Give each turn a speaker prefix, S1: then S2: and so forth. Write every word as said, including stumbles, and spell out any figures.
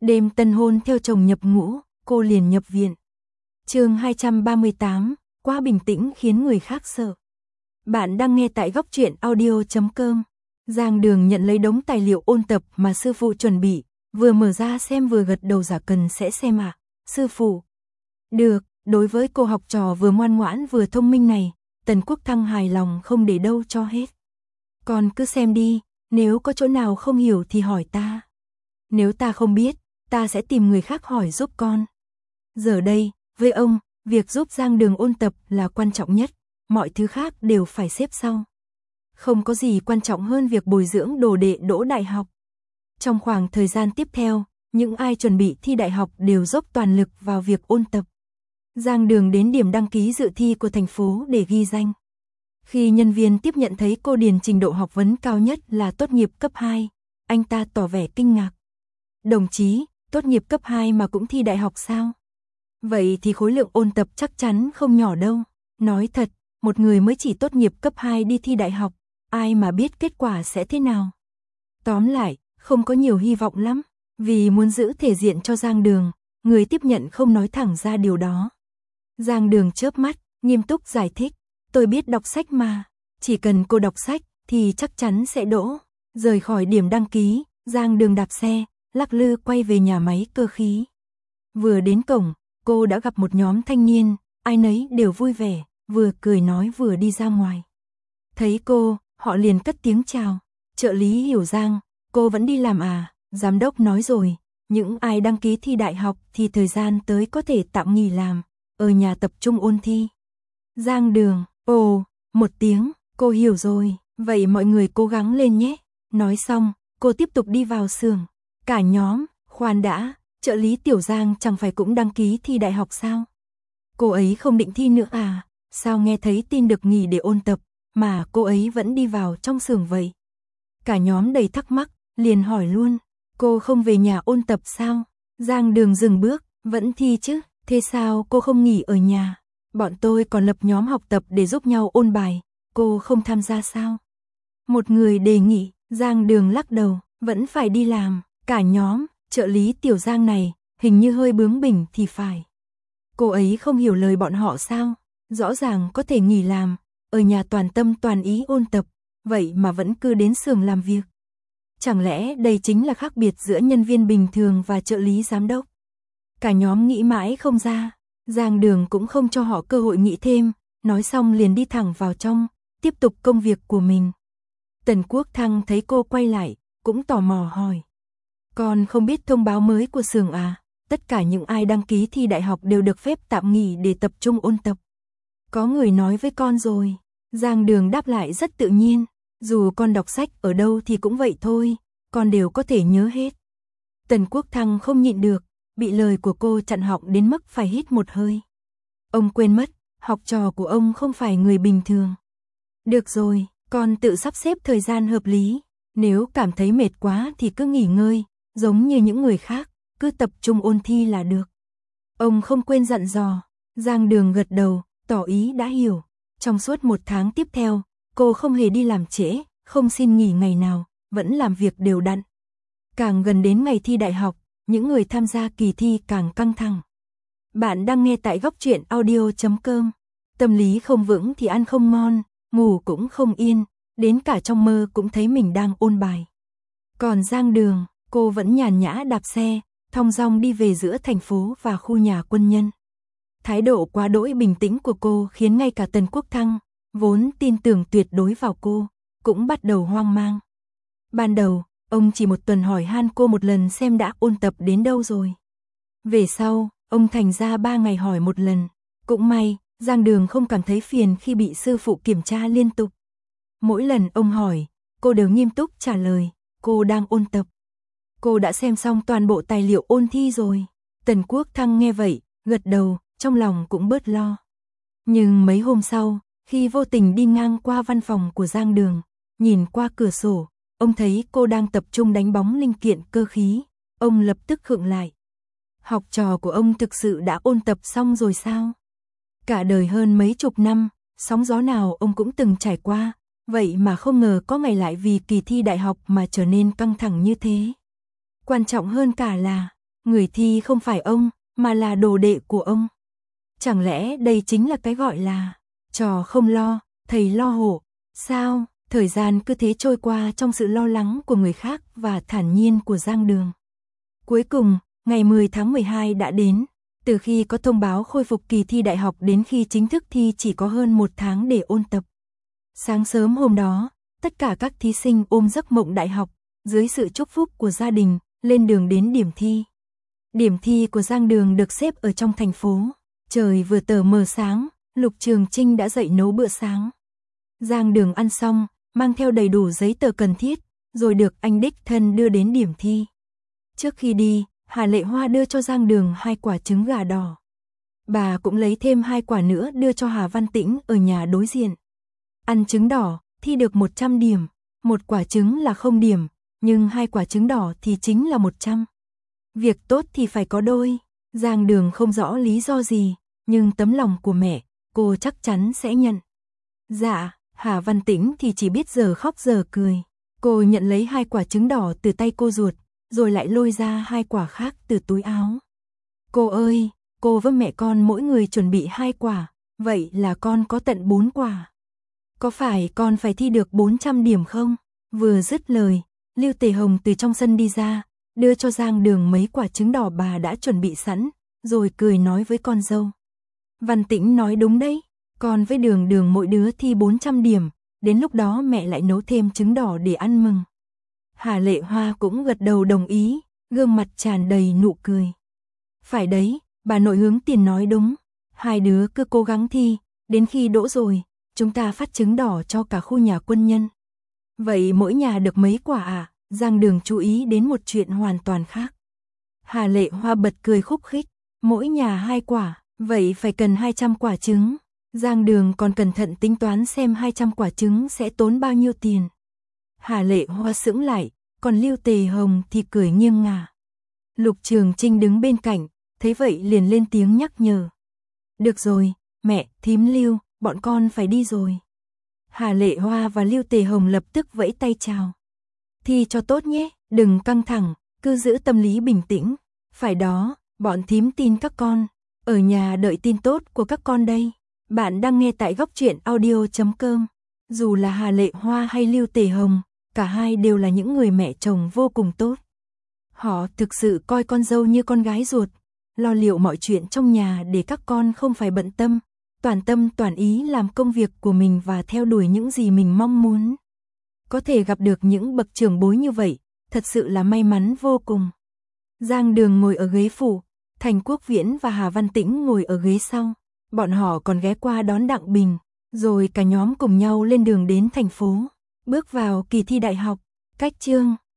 S1: Đêm tân hôn theo chồng nhập ngũ, cô liền nhập viện. Chương hai trăm ba mươi tám, quá bình tĩnh khiến người khác sợ. Bạn đang nghe tại góc truyện audio chấm com. Giang Đường nhận lấy đống tài liệu ôn tập mà sư phụ chuẩn bị, vừa mở ra xem vừa gật đầu giả cần sẽ xem ạ, à, sư phụ. Được, đối với cô học trò vừa ngoan ngoãn vừa thông minh này, Tần Quốc Thăng hài lòng không để đâu cho hết. Con cứ xem đi, nếu có chỗ nào không hiểu thì hỏi ta. Nếu ta không biết, ta sẽ tìm người khác hỏi giúp con. Giờ đây, với ông, việc giúp Giang Đường ôn tập là quan trọng nhất, mọi thứ khác đều phải xếp sau. Không có gì quan trọng hơn việc bồi dưỡng đồ đệ đỗ đại học. Trong khoảng thời gian tiếp theo, những ai chuẩn bị thi đại học đều dốc toàn lực vào việc ôn tập. Giang Đường đến điểm đăng ký dự thi của thành phố để ghi danh. Khi nhân viên tiếp nhận thấy cô điền trình độ học vấn cao nhất là tốt nghiệp cấp hai, anh ta tỏ vẻ kinh ngạc. Đồng chí, tốt nghiệp cấp hai mà cũng thi đại học sao? Vậy thì khối lượng ôn tập chắc chắn không nhỏ đâu. Nói thật, một người mới chỉ tốt nghiệp cấp hai đi thi đại học, ai mà biết kết quả sẽ thế nào. Tóm lại, không có nhiều hy vọng lắm, vì muốn giữ thể diện cho Giang Đường, người tiếp nhận không nói thẳng ra điều đó. Giang Đường chớp mắt, nghiêm túc giải thích, tôi biết đọc sách mà, chỉ cần cô đọc sách thì chắc chắn sẽ đỗ. Rời khỏi điểm đăng ký, Giang Đường đạp xe, lắc lư quay về nhà máy cơ khí. Vừa đến cổng, cô đã gặp một nhóm thanh niên, ai nấy đều vui vẻ, vừa cười nói vừa đi ra ngoài. Thấy cô, họ liền cất tiếng chào. Trợ lý hiểu Giang, cô vẫn đi làm à? Giám đốc nói rồi, những ai đăng ký thi đại học thì thời gian tới có thể tạm nghỉ làm, ở nhà tập trung ôn thi. Giang Đường, ồ, một tiếng, cô hiểu rồi, vậy mọi người cố gắng lên nhé. Nói xong, cô tiếp tục đi vào xưởng. Cả nhóm, khoan đã, trợ lý Tiểu Giang chẳng phải cũng đăng ký thi đại học sao? Cô ấy không định thi nữa à? Sao nghe thấy tin được nghỉ để ôn tập, mà cô ấy vẫn đi vào trong xưởng vậy? Cả nhóm đầy thắc mắc, liền hỏi luôn, cô không về nhà ôn tập sao? Giang Đường dừng bước, vẫn thi chứ, thế sao cô không nghỉ ở nhà? Bọn tôi còn lập nhóm học tập để giúp nhau ôn bài, cô không tham gia sao? Một người đề nghị, Giang Đường lắc đầu, vẫn phải đi làm. Cả nhóm, trợ lý Tiểu Giang này, hình như hơi bướng bỉnh thì phải. Cô ấy không hiểu lời bọn họ sao? Rõ ràng có thể nghỉ làm, ở nhà toàn tâm toàn ý ôn tập, vậy mà vẫn cứ đến xưởng làm việc. Chẳng lẽ đây chính là khác biệt giữa nhân viên bình thường và trợ lý giám đốc? Cả nhóm nghĩ mãi không ra, Giang Đường cũng không cho họ cơ hội nghĩ thêm, nói xong liền đi thẳng vào trong, tiếp tục công việc của mình. Tần Quốc Thăng thấy cô quay lại, cũng tò mò hỏi. Con không biết thông báo mới của xưởng à? Tất cả những ai đăng ký thi đại học đều được phép tạm nghỉ để tập trung ôn tập. Có người nói với con rồi. Giang Đường đáp lại rất tự nhiên. Dù con đọc sách ở đâu thì cũng vậy thôi, con đều có thể nhớ hết. Tần Quốc Thăng không nhịn được, bị lời của cô chặn họng đến mức phải hít một hơi. Ông quên mất, học trò của ông không phải người bình thường. Được rồi, con tự sắp xếp thời gian hợp lý. Nếu cảm thấy mệt quá thì cứ nghỉ ngơi, giống như những người khác, cứ tập trung ôn thi là được. Ông không quên dặn dò. Giang Đường gật đầu, tỏ ý đã hiểu. Trong suốt một tháng tiếp theo, cô không hề đi làm trễ, không xin nghỉ ngày nào, vẫn làm việc đều đặn. Càng gần đến ngày thi đại học, những người tham gia kỳ thi càng căng thẳng. Bạn đang nghe tại góc truyện audio chấm com. Tâm lý không vững thì ăn không ngon, ngủ cũng không yên, đến cả trong mơ cũng thấy mình đang ôn bài. Còn Giang Đường, cô vẫn nhàn nhã đạp xe, thong dong đi về giữa thành phố và khu nhà quân nhân. Thái độ quá đỗi bình tĩnh của cô khiến ngay cả Tần Quốc Thăng, vốn tin tưởng tuyệt đối vào cô, cũng bắt đầu hoang mang. Ban đầu, ông chỉ một tuần hỏi han cô một lần xem đã ôn tập đến đâu rồi. Về sau, ông thành ra ba ngày hỏi một lần. Cũng may, Giang Đường không cảm thấy phiền khi bị sư phụ kiểm tra liên tục. Mỗi lần ông hỏi, cô đều nghiêm túc trả lời, cô đang ôn tập. Cô đã xem xong toàn bộ tài liệu ôn thi rồi. Tần Quốc Thăng nghe vậy, gật đầu, trong lòng cũng bớt lo. Nhưng mấy hôm sau, khi vô tình đi ngang qua văn phòng của Giang Đường, nhìn qua cửa sổ, ông thấy cô đang tập trung đánh bóng linh kiện cơ khí, ông lập tức khựng lại. Học trò của ông thực sự đã ôn tập xong rồi sao? Cả đời hơn mấy chục năm, sóng gió nào ông cũng từng trải qua, vậy mà không ngờ có ngày lại vì kỳ thi đại học mà trở nên căng thẳng như thế. Quan trọng hơn cả là, người thi không phải ông, mà là đồ đệ của ông. Chẳng lẽ đây chính là cái gọi là trò không lo, thầy lo hộ, sao? Thời gian cứ thế trôi qua trong sự lo lắng của người khác và thản nhiên của Giang Đường. Cuối cùng, ngày mười tháng mười hai đã đến. Từ khi có thông báo khôi phục kỳ thi đại học đến khi chính thức thi chỉ có hơn một tháng để ôn tập. Sáng sớm hôm đó, tất cả các thí sinh ôm giấc mộng đại học, dưới sự chúc phúc của gia đình, lên đường đến điểm thi. Điểm thi của Giang Đường được xếp ở trong thành phố. Trời vừa tờ mờ sáng, Lục Trường Trinh đã dậy nấu bữa sáng. Giang Đường ăn xong, mang theo đầy đủ giấy tờ cần thiết, rồi được anh đích thân đưa đến điểm thi. Trước khi đi, Hà Lệ Hoa đưa cho Giang Đường hai quả trứng gà đỏ. Bà cũng lấy thêm hai quả nữa đưa cho Hà Văn Tĩnh ở nhà đối diện. Ăn trứng đỏ, thi được một trăm điểm, một quả trứng là không điểm, nhưng hai quả trứng đỏ thì chính là một trăm. Việc tốt thì phải có đôi. Giang Đường không rõ lý do gì, nhưng tấm lòng của mẹ, cô chắc chắn sẽ nhận. Dạ, Hà Văn Tĩnh thì chỉ biết giờ khóc giờ cười. Cô nhận lấy hai quả trứng đỏ từ tay cô ruột, rồi lại lôi ra hai quả khác từ túi áo. Cô ơi, cô với mẹ con mỗi người chuẩn bị hai quả, vậy là con có tận bốn quả. Có phải con phải thi được bốn trăm điểm không? Vừa dứt lời, Lưu Tề Hồng từ trong sân đi ra, đưa cho Giang Đường mấy quả trứng đỏ bà đã chuẩn bị sẵn, rồi cười nói với con dâu. Văn Tĩnh nói đúng đấy, con với Đường Đường mỗi đứa thi bốn trăm điểm, đến lúc đó mẹ lại nấu thêm trứng đỏ để ăn mừng. Hà Lệ Hoa cũng gật đầu đồng ý, gương mặt tràn đầy nụ cười. Phải đấy, bà nội Hướng Tiền nói đúng, hai đứa cứ cố gắng thi, đến khi đỗ rồi, chúng ta phát trứng đỏ cho cả khu nhà quân nhân. Vậy mỗi nhà được mấy quả à? Giang Đường chú ý đến một chuyện hoàn toàn khác. Hà Lệ Hoa bật cười khúc khích, mỗi nhà hai quả, vậy phải cần hai trăm quả trứng. Giang Đường còn cẩn thận tính toán xem hai trăm quả trứng sẽ tốn bao nhiêu tiền. Hà Lệ Hoa sững lại, còn Lưu Tề Hồng thì cười nghiêng ngả. Lục Trường Trinh đứng bên cạnh, thấy vậy liền lên tiếng nhắc nhở. Được rồi, mẹ, thím Lưu, bọn con phải đi rồi. Hà Lệ Hoa và Lưu Tề Hồng lập tức vẫy tay chào. Thi cho tốt nhé, đừng căng thẳng, cứ giữ tâm lý bình tĩnh. Phải đó, bọn thím tin các con. Ở nhà đợi tin tốt của các con đây. Bạn đang nghe tại góc truyện audio chấm com. Dù là Hà Lệ Hoa hay Lưu Tề Hồng, cả hai đều là những người mẹ chồng vô cùng tốt. Họ thực sự coi con dâu như con gái ruột, lo liệu mọi chuyện trong nhà để các con không phải bận tâm, toàn tâm toàn ý làm công việc của mình và theo đuổi những gì mình mong muốn. Có thể gặp được những bậc trưởng bối như vậy, thật sự là may mắn vô cùng. Giang Đường ngồi ở ghế phụ, Thành Quốc Viễn và Hà Văn Tĩnh ngồi ở ghế sau. Bọn họ còn ghé qua đón Đặng Bình, rồi cả nhóm cùng nhau lên đường đến thành phố, bước vào kỳ thi đại học. Cách chương